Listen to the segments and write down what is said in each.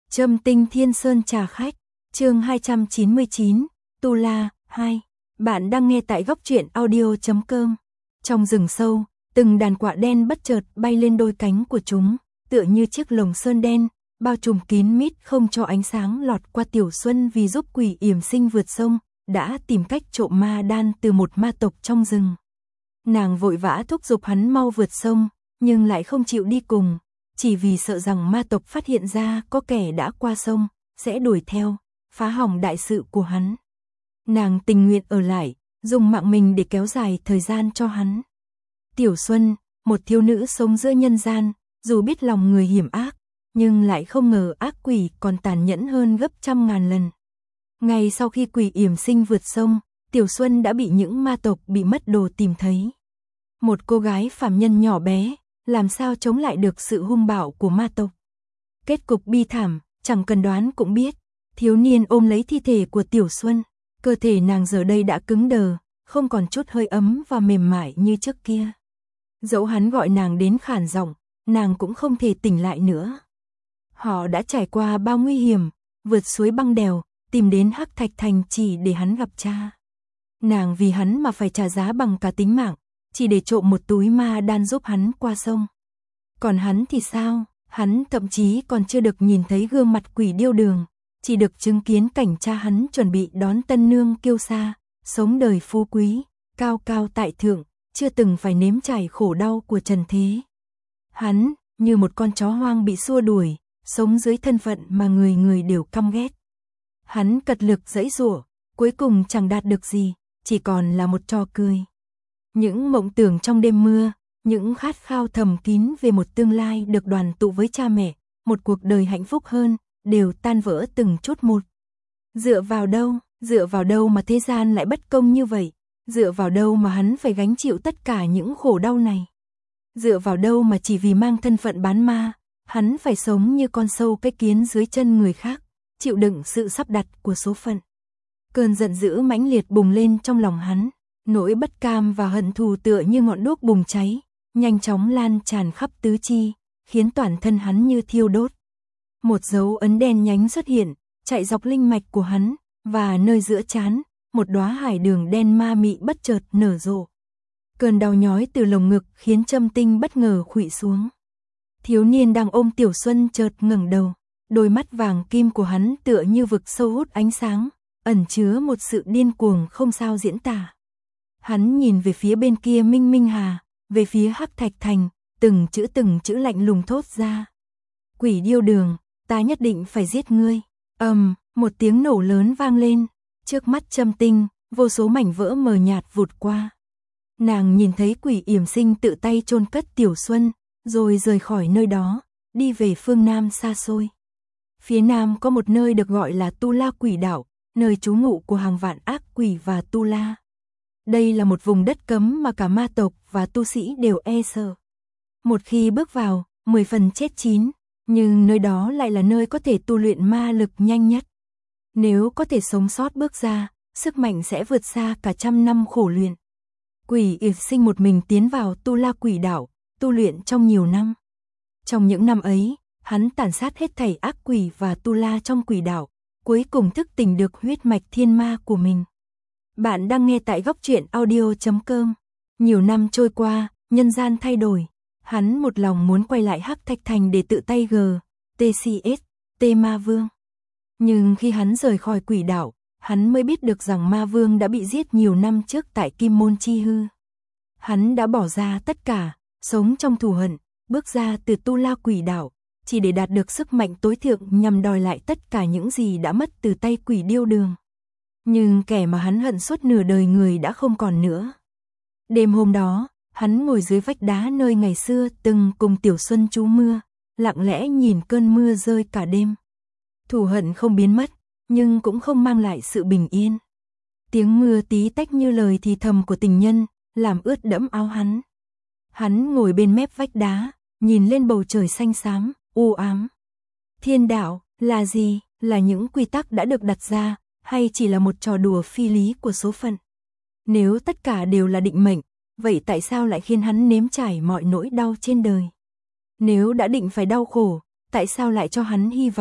Trâm Tinh Thiên Sơn trà khách, chương 299, Tu La 2. Bạn đang nghe tại góc truyện audio.com. Trong rừng sâu, từng đàn quạ đen bất chợt bay lên đôi cánh của chúng, tựa như chiếc lồng sơn đen, bao trùm kín mít không cho ánh sáng lọt qua. Tiểu Xuân vì giúp Quỷ Yểm Sinh vượt sông, đã tìm cách trộm ma đan từ một ma tộc trong rừng. Nàng vội vã thúc giục hắn mau vượt sông, nhưng lại không chịu đi cùng, chỉ vì sợ rằng ma tộc phát hiện ra có kẻ đã qua sông, sẽ đuổi theo, phá hỏng đại sự của hắn. Nàng tình nguyện ở lại, dùng mạng mình để kéo dài thời gian cho hắn. Tiểu Xuân, một thiếu nữ sống giữa nhân gian, dù biết lòng người hiểm ác, nhưng lại không ngờ ác quỷ còn tàn nhẫn hơn gấp trăm ngàn lần. Ngay sau khi Quỷ Yểm Sinh vượt sông, Tiểu Xuân đã bị những ma tộc bị mất đồ tìm thấy. Một cô gái phàm nhân nhỏ bé, làm sao chống lại được sự hung bạo của ma tộc. Kết cục bi thảm, chẳng cần đoán cũng biết. Thiếu niên ôm lấy thi thể của Tiểu Xuân, cơ thể nàng giờ đây đã cứng đờ, không còn chút hơi ấm và mềm mại như trước kia. Dẫu hắn gọi nàng đến khản giọng, nàng cũng không thể tỉnh lại nữa. Họ đã trải qua bao nguy hiểm, vượt suối băng đèo, tìm đến Hắc Thạch Thành chỉ để hắn gặp cha. Nàng vì hắn mà phải trả giá bằng cả tính mạng, chỉ để trộm một túi ma đan giúp hắn qua sông. Còn hắn thì sao? Hắn thậm chí còn chưa được nhìn thấy gương mặt Quỷ Điêu Đường, chỉ được chứng kiến cảnh cha hắn chuẩn bị đón tân nương kiêu sa, sống đời phú quý, cao cao tại thượng, chưa từng phải nếm trải khổ đau của trần thế. Hắn, như một con chó hoang bị xua đuổi, sống dưới thân phận mà người người đều căm ghét. Hắn cật lực giãy giụa, cuối cùng chẳng đạt được gì, chỉ còn là một trò cười. Những mộng tưởng trong đêm mưa, những khát khao thầm kín về một tương lai được đoàn tụ với cha mẹ, một cuộc đời hạnh phúc hơn, đều tan vỡ từng chút một. Dựa vào đâu mà thế gian lại bất công như vậy? Dựa vào đâu mà hắn phải gánh chịu tất cả những khổ đau này? Dựa vào đâu mà chỉ vì mang thân phận bán ma, hắn phải sống như con sâu cái kiến dưới chân người khác, chịu đựng sự sắp đặt của số phận? Cơn giận dữ mãnh liệt bùng lên trong lòng hắn, nỗi bất cam và hận thù tựa như ngọn đuốc bùng cháy, nhanh chóng lan tràn khắp tứ chi, khiến toàn thân hắn như thiêu đốt. Một dấu ấn đen nhánh xuất hiện, chạy dọc linh mạch của hắn, và nơi giữa trán, một đóa hải đường đen ma mị bất chợt nở rộ. Cơn đau nhói từ lồng ngực khiến Trâm Tinh bất ngờ khuỵu xuống. Thiếu niên đang ôm Tiểu Xuân chợt ngẩng đầu, đôi mắt vàng kim của hắn tựa như vực sâu hút ánh sáng, ẩn chứa một sự điên cuồng không sao diễn tả. Hắn nhìn về phía bên kia Minh Minh Hà, về phía Hắc Thạch Thành, từng chữ lạnh lùng thốt ra. Quỷ Điêu Đường, ta nhất định phải giết ngươi. Một tiếng nổ lớn vang lên, trước mắt Trâm Tinh, vô số mảnh vỡ mờ nhạt vụt qua. Nàng nhìn thấy Quỷ Yểm Sinh tự tay chôn cất Tiểu Xuân, rồi rời khỏi nơi đó, đi về phương Nam xa xôi. Phía Nam có một nơi được gọi là Tu La Quỷ Đảo, nơi trú ngụ của hàng vạn ác quỷ và tu la. Đây là một vùng đất cấm mà cả ma tộc và tu sĩ đều e sợ. Một khi bước vào, 10 phần chết chín, nhưng nơi đó lại là nơi có thể tu luyện ma lực nhanh nhất. Nếu có thể sống sót bước ra, sức mạnh sẽ vượt xa cả trăm năm khổ luyện. Quỷ Yểm Sinh một mình tiến vào Tu La Quỷ Đảo, tu luyện trong nhiều năm. Trong những năm ấy, hắn tàn sát hết thảy ác quỷ và tu la trong quỷ đảo, cuối cùng thức tỉnh được huyết mạch thiên ma của mình. Bạn đang nghe tại góc truyện audio.com. Nhiều năm trôi qua, nhân gian thay đổi. Hắn một lòng muốn quay lại Hắc Thạch Thành để tự tay TCS, Ma Vương. Nhưng khi hắn rời khỏi quỷ đảo, hắn mới biết được rằng Ma Vương đã bị giết nhiều năm trước tại Kim Môn Chi Hư. Hắn đã bỏ ra tất cả, sống trong thù hận, bước ra từ Tu La Quỷ Đảo, chỉ để đạt được sức mạnh tối thượng nhằm đòi lại tất cả những gì đã mất từ tay Quỷ Điêu Đường. Nhưng kẻ mà hắn hận suốt nửa đời người đã không còn nữa. Đêm hôm đó, hắn ngồi dưới vách đá nơi ngày xưa từng cùng Tiểu Xuân trú mưa, lặng lẽ nhìn cơn mưa rơi cả đêm. Thù hận không biến mất, nhưng cũng không mang lại sự bình yên. Tiếng mưa tí tách như lời thì thầm của tình nhân, làm ướt đẫm áo hắn. Hắn ngồi bên mép vách đá, nhìn lên bầu trời xanh xám, u ám. Thiên đạo là gì? Là những quy tắc đã được đặt ra, hay chỉ là một trò đùa phi lý của số phận? Nếu tất cả đều là định mệnh, vậy tại sao lại khiến hắn nếm trải mọi nỗi đau trên đời? Nếu đã định phải đau khổ, tại sao lại cho hắn hy vọng,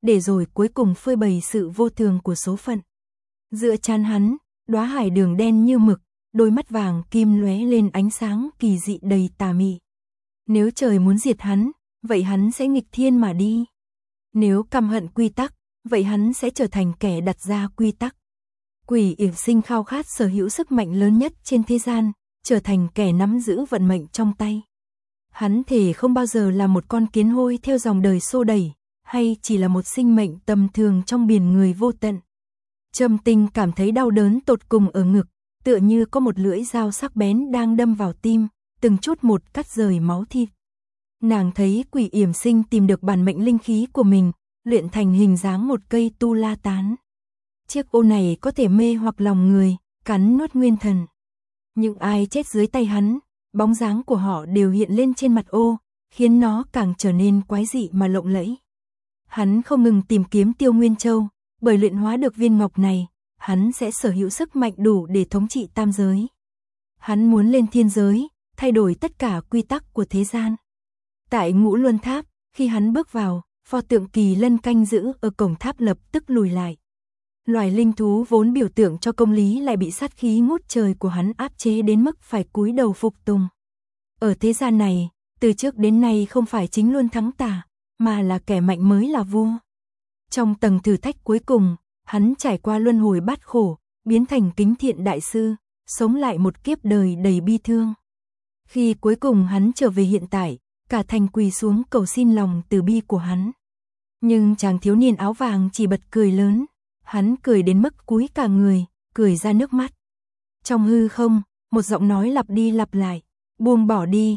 để rồi cuối cùng phơi bày sự vô thường của số phận. Giữa trán hắn, đóa hải đường đen như mực, đôi mắt vàng kim lóe lên ánh sáng kỳ dị đầy tà mị. Nếu trời muốn diệt hắn, vậy hắn sẽ nghịch thiên mà đi. Nếu căm hận quy tắc, vậy hắn sẽ trở thành kẻ đặt ra quy tắc. Quỷ Yểm Sinh khao khát sở hữu sức mạnh lớn nhất trên thế gian, trở thành kẻ nắm giữ vận mệnh trong tay. Hắn thề không bao giờ là một con kiến hôi theo dòng đời xô đẩy, hay chỉ là một sinh mệnh tầm thường trong biển người vô tận. Trầm Tình cảm thấy đau đớn tột cùng ở ngực, tựa như có một lưỡi dao sắc bén đang đâm vào tim, từng chút một cắt rời máu thịt. Nàng thấy Quỷ Yểm Sinh tìm được bản mệnh linh khí của mình, luyện thành hình dáng một cây tu la tán. Chiếc ô này có thể mê hoặc lòng người, cắn nuốt nguyên thần. Những ai chết dưới tay hắn, bóng dáng của họ đều hiện lên trên mặt ô, khiến nó càng trở nên quái dị mà lộng lẫy. Hắn không ngừng tìm kiếm Tiêu Nguyên Châu, bởi luyện hóa được viên ngọc này, hắn sẽ sở hữu sức mạnh đủ để thống trị tam giới. Hắn muốn lên thiên giới, thay đổi tất cả quy tắc của thế gian. Tại Ngũ Luân Tháp, khi hắn bước vào, pho tượng Kỳ Lân canh giữ ở cổng tháp lập tức lùi lại. Loài linh thú vốn biểu tượng cho công lý lại bị sát khí ngút trời của hắn áp chế đến mức phải cúi đầu phục tùng. Ở thế gian này, từ trước đến nay không phải chính luôn thắng tà, mà là kẻ mạnh mới là vua. Trong tầng thử thách cuối cùng, hắn trải qua luân hồi bát khổ, biến thành Kính Thiện đại sư, sống lại một kiếp đời đầy bi thương. Khi cuối cùng hắn trở về hiện tại, cả thành quỳ xuống cầu xin lòng từ bi của hắn. Nhưng chàng thiếu niên áo vàng chỉ bật cười lớn, hắn cười đến mức cúi cả người, cười ra nước mắt. Trong hư không, một giọng nói lặp đi lặp lại, buông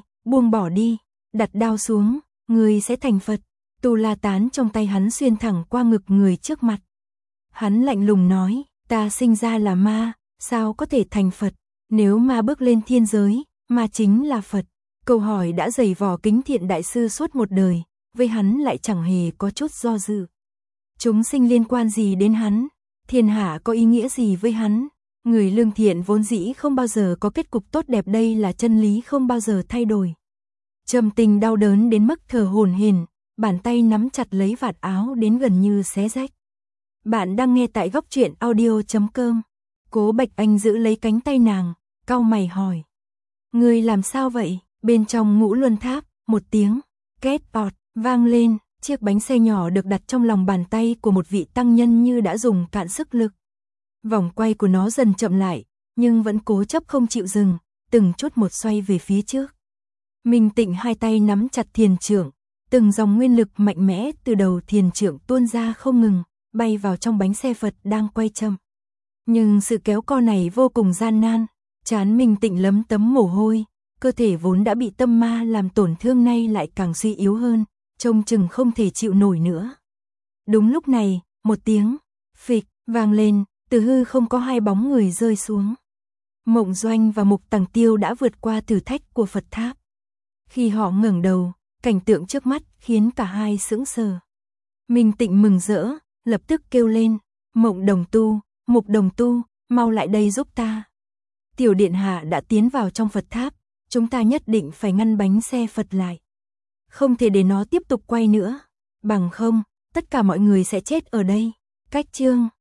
bỏ đi, đặt đao xuống, người sẽ thành Phật. Tu la tán trong tay hắn xuyên thẳng qua ngực người trước mặt. Hắn lạnh lùng nói, ta sinh ra là ma, sao có thể thành Phật, nếu ma bước lên thiên giới, ma chính là Phật. Câu hỏi đã dày vò Kính Thiện đại sư suốt một đời, với hắn lại chẳng hề có chút do dự. Chúng sinh liên quan gì đến hắn, thiên hạ có ý nghĩa gì với hắn, người lương thiện vốn dĩ không bao giờ có kết cục tốt đẹp, đây là chân lý không bao giờ thay đổi. Trầm Tình đau đớn đến mức thở hổn hển, bàn tay nắm chặt lấy vạt áo đến gần như xé rách. Bạn đang nghe tại Góc Truyện Audio.com. Cố Bạch Anh giữ lấy cánh tay nàng, cau mày hỏi. Ngươi làm sao vậy? Bên trong Ngũ Luân Tháp, một tiếng két bọt vang lên, chiếc bánh xe nhỏ được đặt trong lòng bàn tay của một vị tăng nhân như đã dùng cạn sức lực. Vòng quay của nó dần chậm lại, nhưng vẫn cố chấp không chịu dừng, từng chút một xoay về phía trước. Minh Tịnh hai tay nắm chặt thiền trượng, từng dòng nguyên lực mạnh mẽ từ đầu thiền trượng tuôn ra không ngừng, bay vào trong bánh xe Phật đang quay chậm. Nhưng sự kéo co này vô cùng gian nan, trán Minh Tịnh lấm tấm mồ hôi, cơ thể vốn đã bị tâm ma làm tổn thương nay lại càng suy yếu hơn, trông chừng không thể chịu nổi nữa. Đúng lúc này, một tiếng phịch vang lên, từ hư không có hai bóng người rơi xuống. Mộng Doanh và Mục Tằng Tiêu đã vượt qua thử thách của Phật tháp. Khi họ ngẩng đầu, cảnh tượng trước mắt khiến cả hai sững sờ. Minh Tịnh mừng rỡ, lập tức kêu lên, Mộng Đồng Tu, Mục Đồng Tu, mau lại đây giúp ta. Tiểu điện hạ đã tiến vào trong Phật tháp, chúng ta nhất định phải ngăn bánh xe Phật lại. Không thể để nó tiếp tục quay nữa, bằng không, tất cả mọi người sẽ chết ở đây. Cách chương